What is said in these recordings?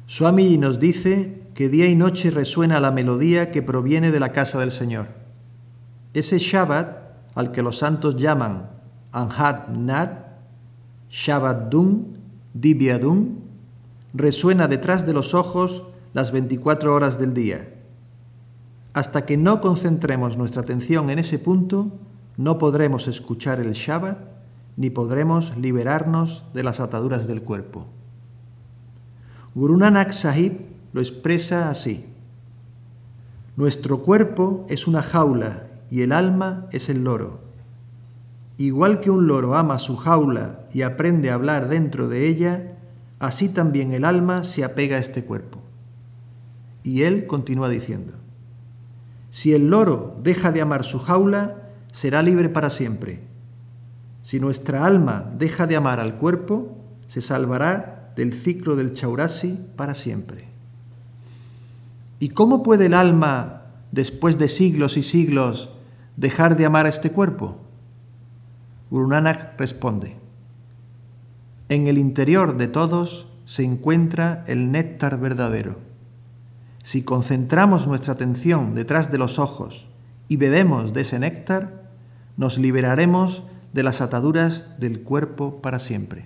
Swamiji nos dice que día y noche resuena la melodía que proviene de la casa del Señor. Ese Shabbat, al que los santos llaman Anhat Nat, Shabbat Dun, Dibya Dun, resuena detrás de los ojos las 24 horas del día. Hasta que no concentremos nuestra atención en ese punto, no podremos escuchar el Shabbat ni podremos liberarnos de las ataduras del cuerpo. Guru Nanak Sahib lo expresa así: nuestro cuerpo es una jaula y el alma es el loro. Igual que un loro ama su jaula y aprende a hablar dentro de ella, así también el alma se apega a este cuerpo. Y él continúa diciendo: si el loro deja de amar su jaula, será libre para siempre. Si nuestra alma deja de amar al cuerpo, se salvará del ciclo del Chaurasi para siempre. ¿Y cómo puede el alma, después de siglos y siglos, dejar de amar a este cuerpo? Guru Nanak responde: en el interior de todos se encuentra el néctar verdadero. Si concentramos nuestra atención detrás de los ojos y bebemos de ese néctar, nos liberaremos de las ataduras del cuerpo para siempre.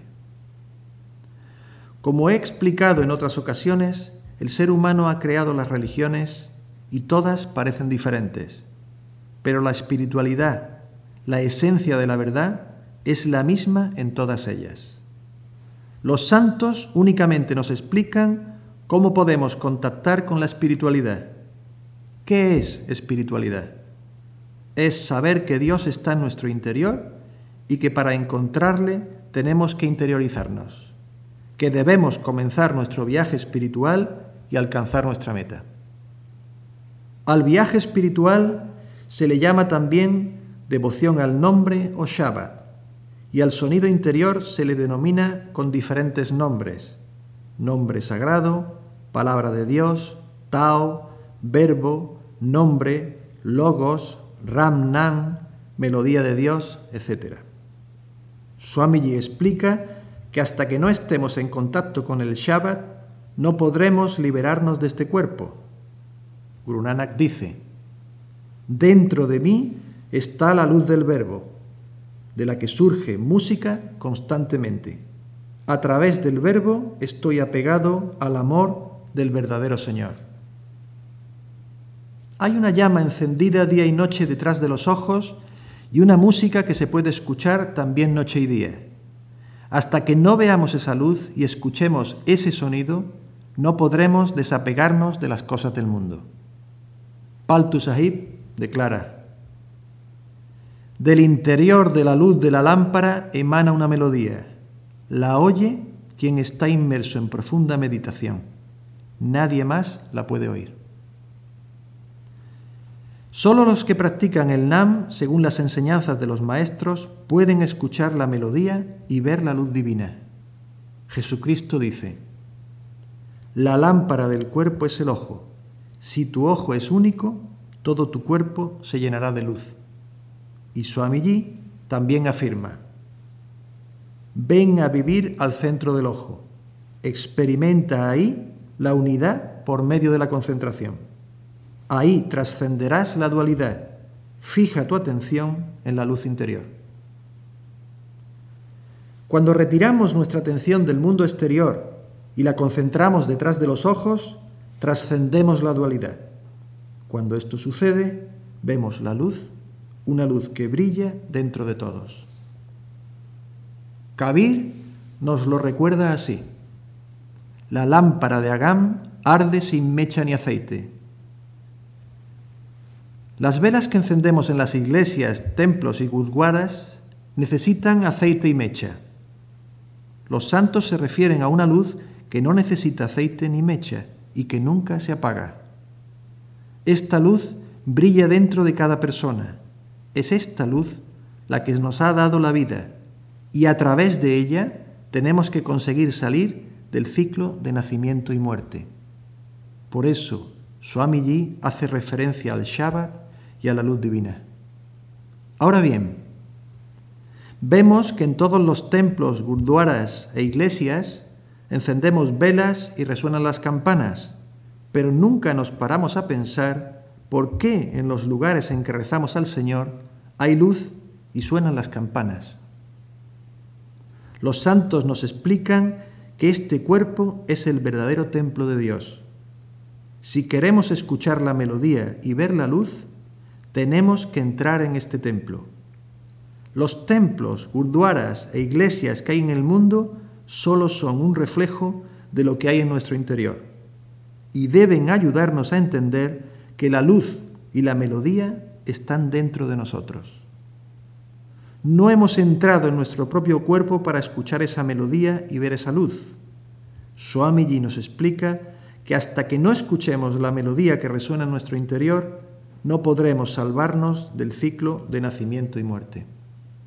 Como he explicado en otras ocasiones, el ser humano ha creado las religiones y todas parecen diferentes, pero la espiritualidad, la esencia de la verdad, es la misma en todas ellas. Los santos únicamente nos explican cómo podemos contactar con la espiritualidad. ¿Qué es espiritualidad? Es saber que Dios está en nuestro interior y que para encontrarle tenemos que interiorizarnos, que debemos comenzar nuestro viaje espiritual y alcanzar nuestra meta. Al viaje espiritual se le llama también devoción al nombre o Shabbat, y al sonido interior se le denomina con diferentes nombres: nombre sagrado, palabra de Dios, Tao, verbo, nombre, logos, Ramnan, melodía de Dios, etc. Swamiji explica que hasta que no estemos en contacto con el Shabbat, no podremos liberarnos de este cuerpo. Guru Nanak dice: dentro de mí está la luz del verbo, de la que surge música constantemente. A través del verbo estoy apegado al amor del verdadero Señor. Hay una llama encendida día y noche detrás de los ojos y una música que se puede escuchar también noche y día. Hasta que no veamos esa luz y escuchemos ese sonido, no podremos desapegarnos de las cosas del mundo. Paltu Sahib declara: del interior de la luz de la lámpara emana una melodía. La oye quien está inmerso en profunda meditación. Nadie más la puede oír. Solo los que practican el Nam, según las enseñanzas de los maestros, pueden escuchar la melodía y ver la luz divina. Jesucristo dice: la lámpara del cuerpo es el ojo. Si tu ojo es único, todo tu cuerpo se llenará de luz. Y Swamiji también afirma: ven a vivir al centro del ojo. Experimenta ahí la unidad por medio de la concentración. Ahí trascenderás la dualidad. Fija tu atención en la luz interior. Cuando retiramos nuestra atención del mundo exterior y la concentramos detrás de los ojos, trascendemos la dualidad. Cuando esto sucede, vemos la luz, una luz que brilla dentro de todos. Kabir nos lo recuerda así: la lámpara de Agam arde sin mecha ni aceite. Las velas que encendemos en las iglesias, templos y gurdwaras necesitan aceite y mecha. Los santos se refieren a una luz que no necesita aceite ni mecha y que nunca se apaga. Esta luz brilla dentro de cada persona. Es esta luz la que nos ha dado la vida y a través de ella tenemos que conseguir salir del ciclo de nacimiento y muerte. Por eso, Swamiji hace referencia al Shabbat y a la luz divina. Ahora bien, vemos que en todos los templos, gurdwaras e iglesias encendemos velas y resuenan las campanas, pero nunca nos paramos a pensar por qué en los lugares en que rezamos al Señor hay luz y suenan las campanas. Los santos nos explican que este cuerpo es el verdadero templo de Dios. Si queremos escuchar la melodía y ver la luz, tenemos que entrar en este templo. Los templos, gurdwaras e iglesias que hay en el mundo solo son un reflejo de lo que hay en nuestro interior y deben ayudarnos a entender que la luz y la melodía están dentro de nosotros. No hemos entrado en nuestro propio cuerpo para escuchar esa melodía y ver esa luz. Swamiji nos explica que hasta que no escuchemos la melodía que resuena en nuestro interior, no podremos salvarnos del ciclo de nacimiento y muerte.